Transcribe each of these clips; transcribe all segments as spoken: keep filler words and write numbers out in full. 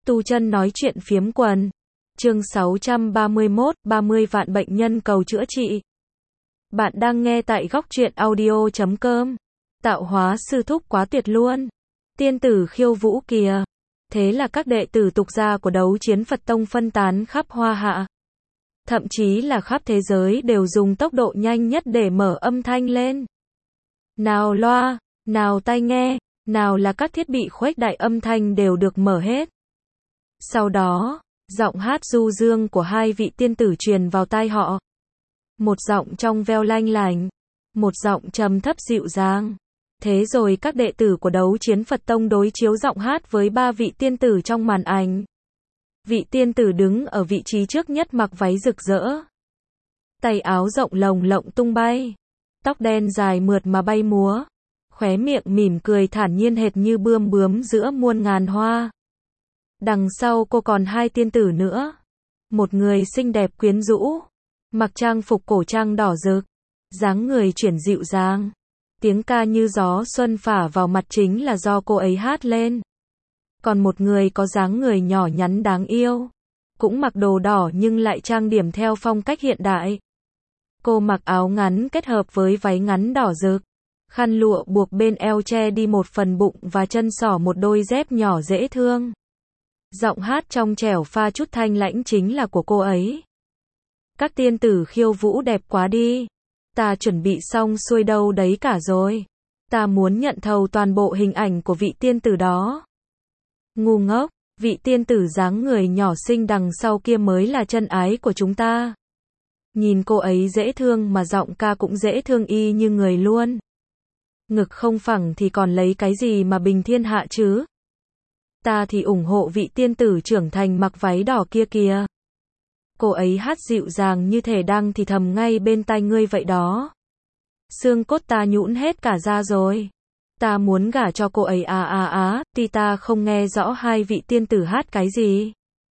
Tu chân nói chuyện phiếm quần. Chương sáu trăm ba mươi mốt, ba mươi vạn bệnh nhân cầu chữa trị. Bạn đang nghe tại góc truyện audio chấm com. Tạo hóa sư thúc quá tuyệt luôn. Tiên tử khiêu vũ kìa. Thế là các đệ tử tục gia của Đấu Chiến Phật Tông phân tán khắp Hoa Hạ. Thậm chí là khắp thế giới đều dùng tốc độ nhanh nhất để mở âm thanh lên. Nào loa, nào tai nghe, nào là các thiết bị khuếch đại âm thanh đều được mở hết. Sau đó, giọng hát du dương của hai vị tiên tử truyền vào tai họ. Một giọng trong veo lanh lành, một giọng trầm thấp dịu dàng. Thế rồi các đệ tử của Đấu Chiến Phật Tông đối chiếu giọng hát với ba vị tiên tử trong màn ảnh. Vị tiên tử đứng ở vị trí trước nhất mặc váy rực rỡ. Tay áo rộng lồng lộng tung bay. Tóc đen dài mượt mà bay múa. Khóe miệng mỉm cười thản nhiên hệt như bươm bướm giữa muôn ngàn hoa. Đằng sau cô còn hai tiên tử nữa. Một người xinh đẹp quyến rũ, mặc trang phục cổ trang đỏ rực, dáng người chuyển dịu dàng. Tiếng ca như gió xuân phả vào mặt chính là do cô ấy hát lên. Còn một người có dáng người nhỏ nhắn đáng yêu, cũng mặc đồ đỏ nhưng lại trang điểm theo phong cách hiện đại. Cô mặc áo ngắn kết hợp với váy ngắn đỏ rực, khăn lụa buộc bên eo che đi một phần bụng và chân xỏ một đôi dép nhỏ dễ thương. Giọng hát trong trẻo pha chút thanh lãnh chính là của cô ấy. Các tiên tử khiêu vũ đẹp quá đi. Ta chuẩn bị xong xuôi đâu đấy cả rồi. Ta muốn nhận thầu toàn bộ hình ảnh của vị tiên tử đó. Ngu ngốc, vị tiên tử dáng người nhỏ xinh đằng sau kia mới là chân ái của chúng ta. Nhìn cô ấy dễ thương mà giọng ca cũng dễ thương y như người luôn. Ngực không phẳng thì còn lấy cái gì mà bình thiên hạ chứ? Ta thì ủng hộ vị tiên tử trưởng thành mặc váy đỏ kia kìa. Cô ấy hát dịu dàng như thể đang thì thầm ngay bên tai ngươi vậy đó. Xương cốt ta nhũn hết cả ra rồi. Ta muốn gả cho cô ấy à à á, tuy ta không nghe rõ hai vị tiên tử hát cái gì.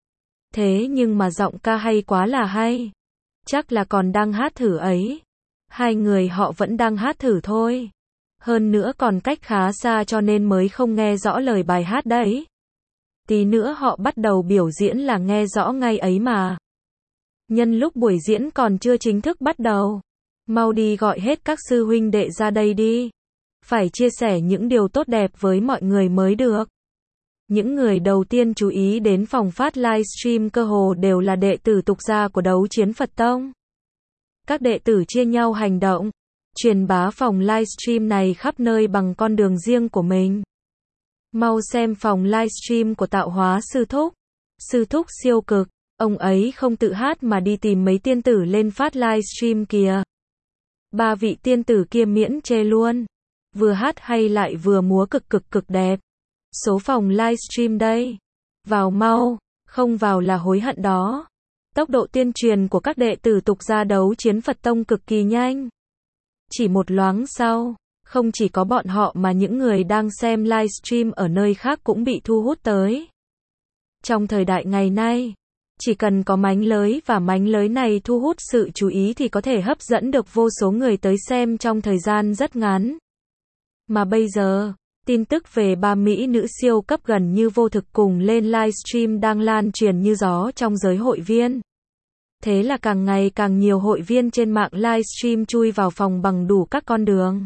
Thế nhưng mà giọng ca hay quá là hay. Chắc là còn đang hát thử ấy. Hai người họ vẫn đang hát thử thôi. Hơn nữa còn cách khá xa cho nên mới không nghe rõ lời bài hát đấy. Tí nữa họ bắt đầu biểu diễn là nghe rõ ngay ấy mà. Nhân lúc buổi diễn còn chưa chính thức bắt đầu, mau đi gọi hết các sư huynh đệ ra đây đi. Phải chia sẻ những điều tốt đẹp với mọi người mới được. Những người đầu tiên chú ý đến phòng phát livestream cơ hồ đều là đệ tử tục gia của Đấu Chiến Phật Tông. Các đệ tử chia nhau hành động, truyền bá phòng livestream này khắp nơi bằng con đường riêng của mình. Mau xem phòng livestream của Tạo Hóa sư thúc. Sư thúc siêu cực, ông ấy không tự hát mà đi tìm mấy tiên tử lên phát livestream kìa. Ba vị tiên tử kia miễn chê luôn. Vừa hát hay lại vừa múa cực cực cực đẹp. Số phòng livestream đây. Vào mau, không vào là hối hận đó. Tốc độ tuyên truyền của các đệ tử tục gia Đấu Chiến Phật Tông cực kỳ nhanh. Chỉ một loáng sau, không chỉ có bọn họ mà những người đang xem livestream ở nơi khác cũng bị thu hút tới. Trong thời đại ngày nay, chỉ cần có mánh lới và mánh lới này thu hút sự chú ý thì có thể hấp dẫn được vô số người tới xem trong thời gian rất ngắn. Mà bây giờ, tin tức về ba mỹ nữ siêu cấp gần như vô thực cùng lên livestream đang lan truyền như gió trong giới hội viên. Thế là càng ngày càng nhiều hội viên trên mạng livestream chui vào phòng bằng đủ các con đường.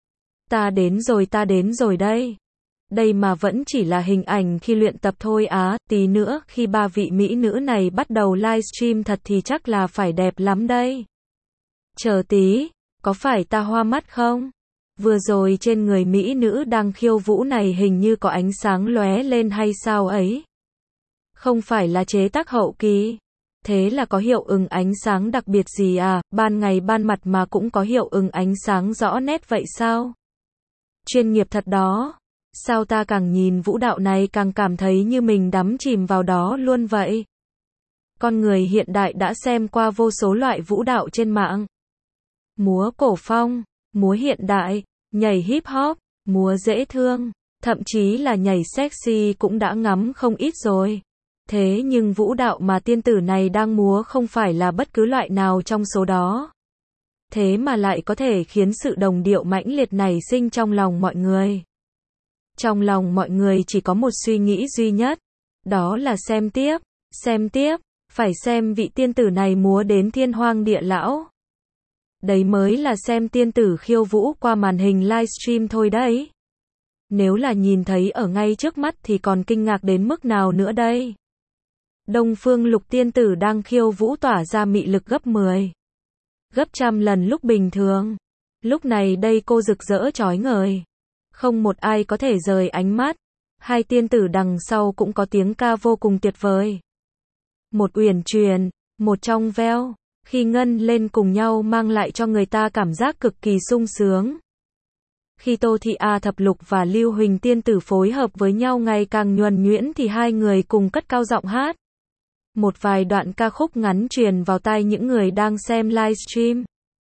Ta đến rồi ta đến rồi đây. Đây mà vẫn chỉ là hình ảnh khi luyện tập thôi á, tí nữa khi ba vị mỹ nữ này bắt đầu livestream thật thì chắc là phải đẹp lắm đây. Chờ tí, có phải ta hoa mắt không? Vừa rồi trên người mỹ nữ đang khiêu vũ này hình như có ánh sáng lóe lên hay sao ấy? Không phải là chế tác hậu kỳ. Thế là có hiệu ứng ánh sáng đặc biệt gì à, ban ngày ban mặt mà cũng có hiệu ứng ánh sáng rõ nét vậy sao? Chuyên nghiệp thật đó. Sao ta càng nhìn vũ đạo này càng cảm thấy như mình đắm chìm vào đó luôn vậy? Con người hiện đại đã xem qua vô số loại vũ đạo trên mạng. Múa cổ phong, múa hiện đại, nhảy hip hop, múa dễ thương, thậm chí là nhảy sexy cũng đã ngắm không ít rồi. Thế nhưng vũ đạo mà tiên tử này đang múa không phải là bất cứ loại nào trong số đó. Thế mà lại có thể khiến sự đồng điệu mãnh liệt nảy sinh trong lòng mọi người. Trong lòng mọi người chỉ có một suy nghĩ duy nhất. Đó là xem tiếp, xem tiếp, phải xem vị tiên tử này múa đến thiên hoang địa lão. Đấy mới là xem tiên tử khiêu vũ qua màn hình livestream thôi đấy. Nếu là nhìn thấy ở ngay trước mắt thì còn kinh ngạc đến mức nào nữa đây. Đông Phương Lục tiên tử đang khiêu vũ tỏa ra mị lực gấp mười, gấp trăm lần lúc bình thường. Lúc này đây cô rực rỡ chói ngời, không một ai có thể rời ánh mắt. Hai tiên tử đằng sau cũng có tiếng ca vô cùng tuyệt vời. Một uyển chuyển, một trong veo, khi ngân lên cùng nhau mang lại cho người ta cảm giác cực kỳ sung sướng. Khi Tô Thị A Thập Lục và Lưu Huỳnh tiên tử phối hợp với nhau ngày càng nhuần nhuyễn thì hai người cùng cất cao giọng hát. Một vài đoạn ca khúc ngắn truyền vào tai những người đang xem livestream.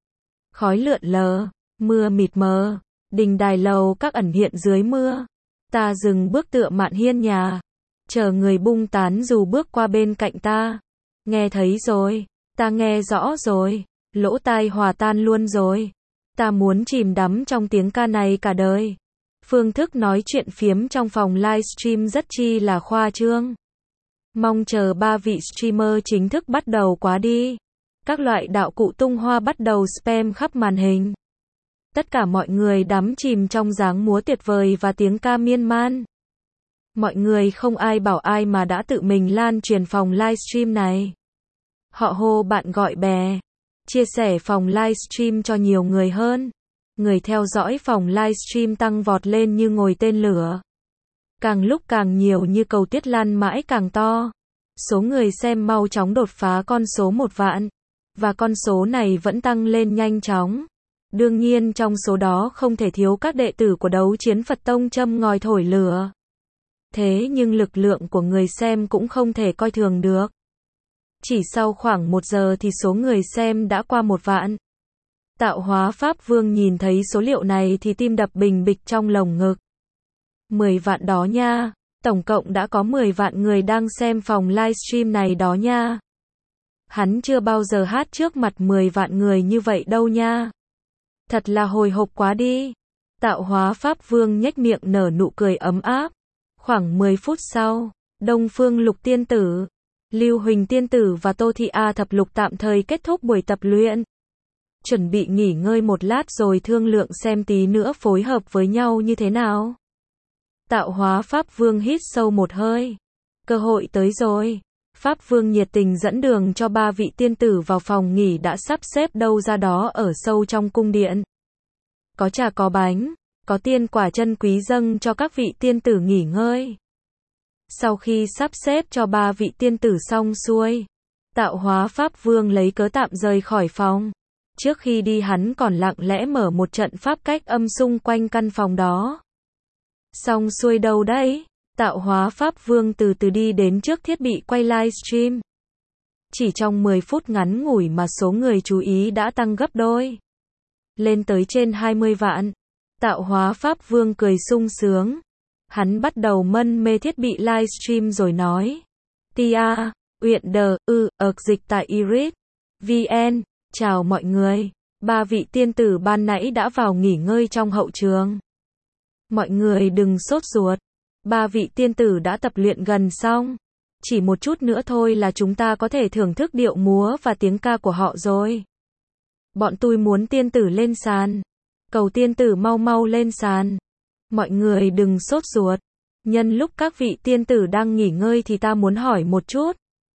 Khói lượn lờ, mưa mịt mờ, đình đài lầu các ẩn hiện dưới mưa. Ta dừng bước tựa mạn hiên nhà, chờ người bung tán dù bước qua bên cạnh ta. Nghe thấy rồi, ta nghe rõ rồi, lỗ tai hòa tan luôn rồi. Ta muốn chìm đắm trong tiếng ca này cả đời. Phương thức nói chuyện phiếm trong phòng livestream rất chi là khoa trương. Mong chờ ba vị streamer chính thức bắt đầu quá đi. Các loại đạo cụ tung hoa bắt đầu spam khắp màn hình. Tất cả mọi người đắm chìm trong dáng múa tuyệt vời và tiếng ca miên man. Mọi người không ai bảo ai mà đã tự mình lan truyền phòng livestream này. Họ hô bạn gọi bè, chia sẻ phòng livestream cho nhiều người hơn. Người theo dõi phòng livestream tăng vọt lên như ngồi tên lửa. Càng lúc càng nhiều như cầu tuyết lan mãi càng to. Số người xem mau chóng đột phá con số một vạn. Và con số này vẫn tăng lên nhanh chóng. Đương nhiên trong số đó không thể thiếu các đệ tử của Đấu Chiến Phật Tông châm ngòi thổi lửa. Thế nhưng lực lượng của người xem cũng không thể coi thường được. Chỉ sau khoảng một giờ thì số người xem đã qua một vạn. Tạo Hóa Pháp Vương nhìn thấy số liệu này thì tim đập bình bịch trong lồng ngực. mười vạn đó nha, tổng cộng đã có mười vạn người đang xem phòng livestream này đó nha. Hắn chưa bao giờ hát trước mặt mười vạn người như vậy đâu nha. Thật là hồi hộp quá đi. Tạo Hóa Pháp Vương nhếch miệng nở nụ cười ấm áp. Khoảng mười phút sau, Đông Phương Lục tiên tử, Lưu Huỳnh tiên tử và Tô Thị A Thập Lục tạm thời kết thúc buổi tập luyện. Chuẩn bị nghỉ ngơi một lát rồi thương lượng xem tí nữa phối hợp với nhau như thế nào. Tạo Hóa Pháp Vương hít sâu một hơi. Cơ hội tới rồi. Pháp Vương nhiệt tình dẫn đường cho ba vị tiên tử vào phòng nghỉ đã sắp xếp đâu ra đó ở sâu trong cung điện. Có trà có bánh, có tiên quả chân quý dâng cho các vị tiên tử nghỉ ngơi. Sau khi sắp xếp cho ba vị tiên tử xong xuôi, Tạo Hóa Pháp Vương lấy cớ tạm rời khỏi phòng. Trước khi đi hắn còn lặng lẽ mở một trận pháp cách âm xung quanh căn phòng đó. Xong xuôi đâu đấy? Tạo Hóa Pháp Vương từ từ đi đến trước thiết bị quay livestream. Chỉ trong mười phút ngắn ngủi mà số người chú ý đã tăng gấp đôi. Lên tới trên hai mươi vạn. Tạo Hóa Pháp Vương cười sung sướng. Hắn bắt đầu mân mê thiết bị livestream rồi nói. Tia, Uyển Đờ, ư, ợc dịch tại Iris. vê en. Chào mọi người. Ba vị tiên tử ban nãy đã vào nghỉ ngơi trong hậu trường. Mọi người đừng sốt ruột. Ba vị tiên tử đã tập luyện gần xong. Chỉ một chút nữa thôi là chúng ta có thể thưởng thức điệu múa và tiếng ca của họ rồi. Bọn tôi muốn tiên tử lên sàn. Cầu tiên tử mau mau lên sàn. Mọi người đừng sốt ruột. Nhân lúc các vị tiên tử đang nghỉ ngơi thì ta muốn hỏi một chút.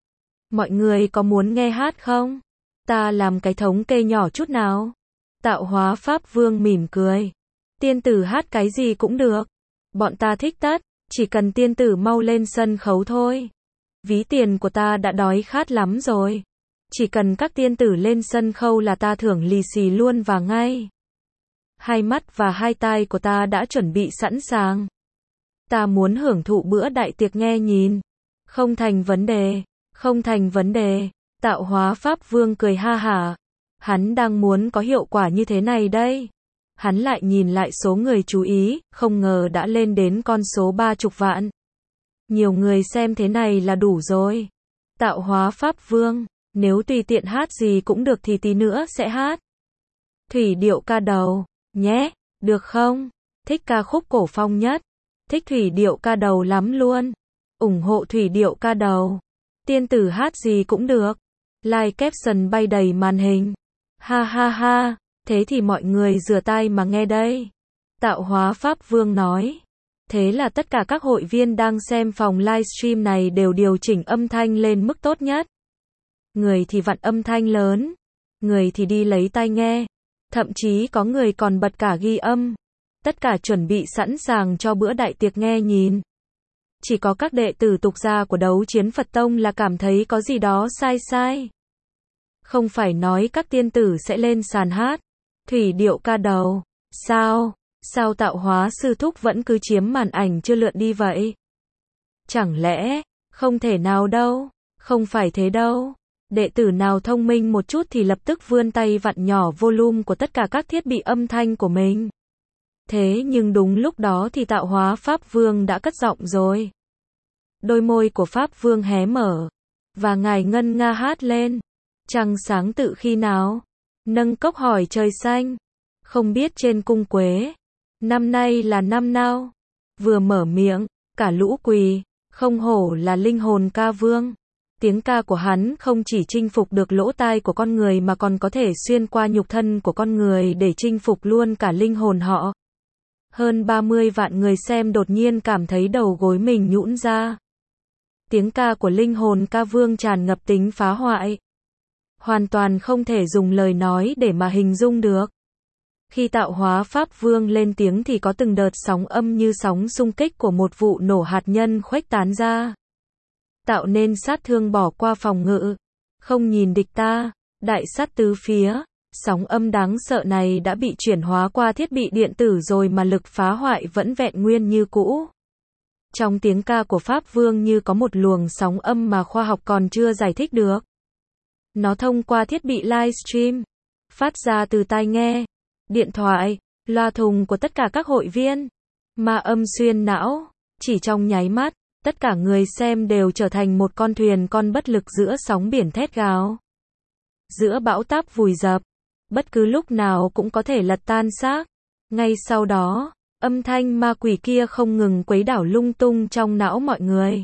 Mọi người có muốn nghe hát không? Ta làm cái thống kê nhỏ chút nào. Tạo Hóa Pháp Vương mỉm cười. Tiên tử hát cái gì cũng được. Bọn ta thích tất. Chỉ cần tiên tử mau lên sân khấu thôi. Ví tiền của ta đã đói khát lắm rồi. Chỉ cần các tiên tử lên sân khấu là ta thưởng lì xì luôn và ngay. Hai mắt và hai tai của ta đã chuẩn bị sẵn sàng. Ta muốn hưởng thụ bữa đại tiệc nghe nhìn. Không thành vấn đề. Không thành vấn đề. Tạo Hóa Pháp Vương cười ha hả. Hắn đang muốn có hiệu quả như thế này đây. Hắn lại nhìn lại số người chú ý, không ngờ đã lên đến con số ba chục vạn. Nhiều người xem thế này là đủ rồi. Tạo Hóa Pháp Vương, nếu tùy tiện hát gì cũng được thì tí nữa sẽ hát. Thủy điệu ca đầu, nhé, được không? Thích ca khúc cổ phong nhất. Thích thủy điệu ca đầu lắm luôn. ủng hộ thủy điệu ca đầu. Tiên tử hát gì cũng được. Like caption bay đầy màn hình. Ha ha ha, thế thì mọi người rửa tay mà nghe đây. Tạo hóa Pháp Vương nói. Thế là tất cả các hội viên đang xem phòng livestream này đều điều chỉnh âm thanh lên mức tốt nhất. Người thì vặn âm thanh lớn, người thì đi lấy tai nghe, thậm chí có người còn bật cả ghi âm. Tất cả chuẩn bị sẵn sàng cho bữa đại tiệc nghe nhìn. Chỉ có các đệ tử tục gia của Đấu Chiến Phật Tông là cảm thấy có gì đó sai sai. Không phải nói các tiên tử sẽ lên sàn hát thủy điệu ca đầu. Sao? Sao Tạo Hóa sư thúc vẫn cứ chiếm màn ảnh chưa lượn đi vậy? Chẳng lẽ, không thể nào đâu, không phải thế đâu. Đệ tử nào thông minh một chút thì lập tức vươn tay vặn nhỏ volume của tất cả các thiết bị âm thanh của mình. Thế nhưng đúng lúc đó thì Tạo Hóa Pháp Vương đã cất giọng rồi. Đôi môi của Pháp Vương hé mở, và ngài ngân nga hát lên. Trăng sáng tự khi nào? Nâng cốc hỏi trời xanh. Không biết trên cung Quế, năm nay là năm nào? Vừa mở miệng, cả lũ quỳ, không hổ là linh hồn ca vương. Tiếng ca của hắn không chỉ chinh phục được lỗ tai của con người mà còn có thể xuyên qua nhục thân của con người để chinh phục luôn cả linh hồn họ. Hơn ba mươi vạn người xem đột nhiên cảm thấy đầu gối mình nhũn ra. Tiếng ca của linh hồn ca vương tràn ngập tính phá hoại. Hoàn toàn không thể dùng lời nói để mà hình dung được. Khi Tạo Hóa Pháp Vương lên tiếng thì có từng đợt sóng âm như sóng xung kích của một vụ nổ hạt nhân khuếch tán ra. Tạo nên sát thương bỏ qua phòng ngự. Không nhìn địch ta, đại sát tứ phía. Sóng âm đáng sợ này đã bị chuyển hóa qua thiết bị điện tử rồi mà lực phá hoại vẫn vẹn nguyên như cũ. Trong tiếng ca của Pháp Vương như có một luồng sóng âm mà khoa học còn chưa giải thích được. Nó thông qua thiết bị livestream, phát ra từ tai nghe, điện thoại, loa thùng của tất cả các hội viên. Ma âm xuyên não, chỉ trong nháy mắt, tất cả người xem đều trở thành một con thuyền con bất lực giữa sóng biển thét gào. Giữa bão táp vùi dập, bất cứ lúc nào cũng có thể lật tan xác. Ngay sau đó, âm thanh ma quỷ kia không ngừng quấy đảo lung tung trong não mọi người.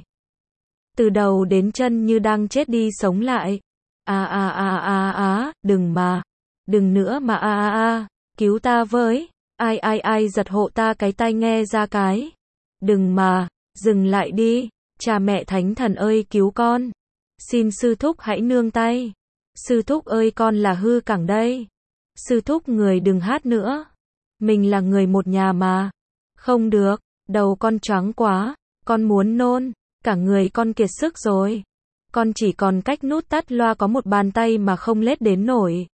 Từ đầu đến chân như đang chết đi sống lại. À à à à à, đừng mà, đừng nữa mà à à à, cứu ta với, ai ai ai giật hộ ta cái tai nghe ra cái. Đừng mà, dừng lại đi, cha mẹ thánh thần ơi cứu con. Xin sư thúc hãy nương tay. Sư thúc ơi con là hư cẳng đây. Sư thúc người đừng hát nữa. Mình là người một nhà mà. Không được, đầu con choáng quá, con muốn nôn, cả người con kiệt sức rồi. Con chỉ còn cách nút tắt loa có một bàn tay mà không lết đến nổi.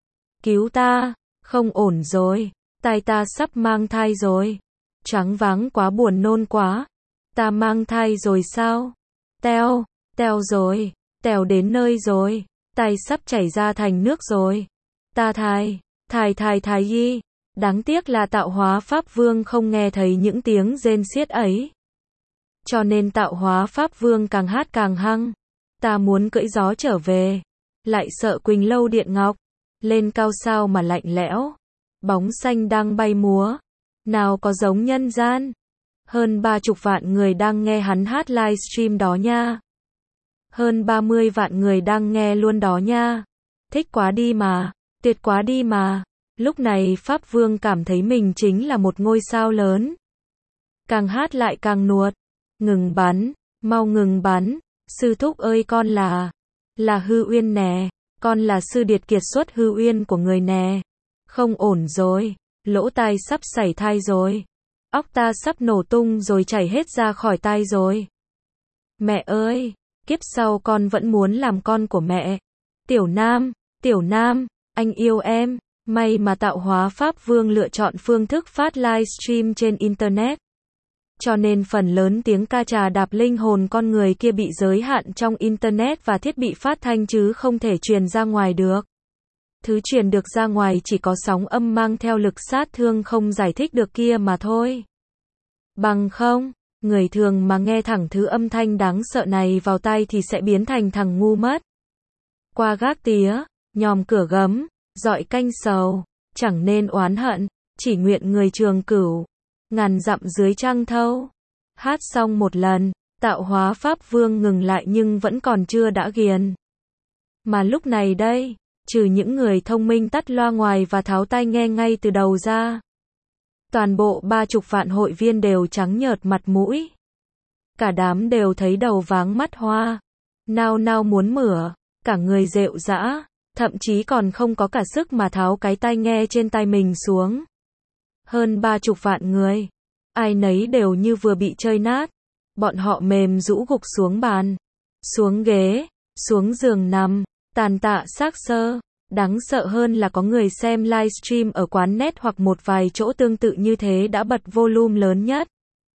Cứu ta, không ổn rồi, tai ta sắp mang thai rồi. Choáng váng quá buồn nôn quá. Ta mang thai rồi sao? Teo, teo rồi, teo đến nơi rồi, tai sắp chảy ra thành nước rồi. Ta thai, thai thai thai y. Đáng tiếc là Tạo Hóa Pháp Vương không nghe thấy những tiếng rên xiết ấy. Cho nên Tạo Hóa Pháp Vương càng hát càng hăng. Ta muốn cưỡi gió trở về, lại sợ Quỳnh Lâu Điện Ngọc, lên cao sao mà lạnh lẽo, bóng xanh đang bay múa, nào có giống nhân gian. Hơn ba chục vạn người đang nghe hắn hát livestream đó nha. Hơn ba mươi vạn người đang nghe luôn đó nha. Thích quá đi mà, tuyệt quá đi mà. Lúc này Pháp Vương cảm thấy mình chính là một ngôi sao lớn. Càng hát lại càng nuột. Ngừng bắn, mau ngừng bắn. Sư thúc ơi con là, là hư uyên nè. Con là sư điệt kiệt xuất hư uyên của người nè. Không ổn rồi, lỗ tai sắp sảy thai rồi. Óc ta sắp nổ tung rồi chảy hết ra khỏi tai rồi. Mẹ ơi, kiếp sau con vẫn muốn làm con của mẹ. Tiểu Nam, Tiểu Nam, anh yêu em. May mà Tạo Hóa Pháp Vương lựa chọn phương thức phát livestream trên Internet. Cho nên phần lớn tiếng ca trà đạp linh hồn con người kia bị giới hạn trong Internet và thiết bị phát thanh chứ không thể truyền ra ngoài được. Thứ truyền được ra ngoài chỉ có sóng âm mang theo lực sát thương không giải thích được kia mà thôi. Bằng không, người thường mà nghe thẳng thứ âm thanh đáng sợ này vào tai thì sẽ biến thành thằng ngu mất. Qua gác tía, nhòm cửa gấm, dọi canh sầu, chẳng nên oán hận, chỉ nguyện người trường cửu, ngàn dặm dưới trăng thâu. Hát xong một lần, Tạo hóa Pháp Vương ngừng lại nhưng vẫn còn chưa đã ghiền. Mà lúc này đây, trừ những người thông minh tắt loa ngoài và tháo tai nghe ngay từ đầu ra, toàn bộ ba chục vạn hội viên đều trắng nhợt mặt mũi. Cả đám đều thấy đầu váng mắt hoa, nao nao muốn mửa, cả người rệu rã, thậm chí còn không có cả sức mà tháo cái tai nghe trên tai mình xuống. Hơn ba chục vạn người, ai nấy đều như vừa bị chơi nát. Bọn họ mềm rũ gục xuống bàn, xuống ghế, xuống giường nằm, tàn tạ xác xơ. Đáng sợ hơn là có người xem livestream ở quán net hoặc một vài chỗ tương tự như thế đã bật volume lớn nhất.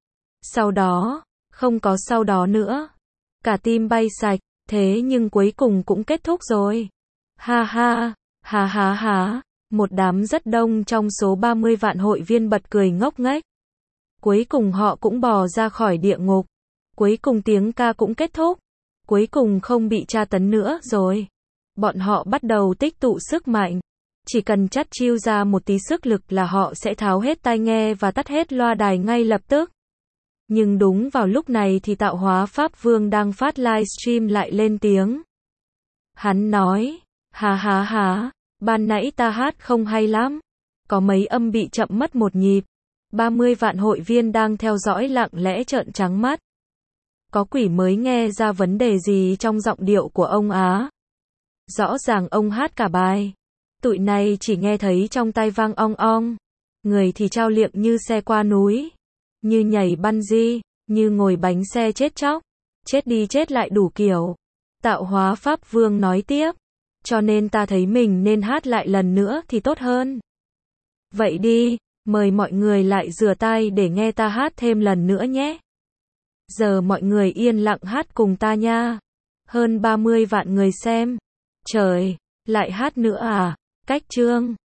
Sau đó, không có sau đó nữa. Cả tim bay sạch, thế nhưng cuối cùng cũng kết thúc rồi. Ha ha, ha ha ha, một đám rất đông trong số ba mươi vạn hội viên bật cười ngốc nghếch. Cuối cùng họ cũng bò ra khỏi địa ngục. Cuối cùng tiếng ca cũng kết thúc. Cuối cùng không bị tra tấn nữa rồi. Bọn họ bắt đầu tích tụ sức mạnh. Chỉ cần chắt chiu ra một tí sức lực là họ sẽ tháo hết tai nghe và tắt hết loa đài ngay lập tức. Nhưng đúng vào lúc này thì Tạo Hóa Pháp Vương đang phát livestream lại lên tiếng. Hắn nói, ha ha ha, ban nãy ta hát không hay lắm. Có mấy âm bị chậm mất một nhịp. ba mươi vạn hội viên đang theo dõi lặng lẽ trợn trắng mắt. Có quỷ mới nghe ra vấn đề gì trong giọng điệu của ông á. Rõ ràng ông hát cả bài. Tụi này chỉ nghe thấy trong tai vang ong ong. Người thì trao liệng như xe qua núi. Như nhảy bungee, như ngồi bánh xe chết chóc. Chết đi chết lại đủ kiểu. Tạo Hóa Pháp Vương nói tiếp. Cho nên ta thấy mình nên hát lại lần nữa thì tốt hơn. Vậy đi, mời mọi người lại rửa tai để nghe ta hát thêm lần nữa nhé. Giờ mọi người yên lặng hát cùng ta nha. Hơn ba mươi vạn người xem. Trời, lại hát nữa à? Cách chương.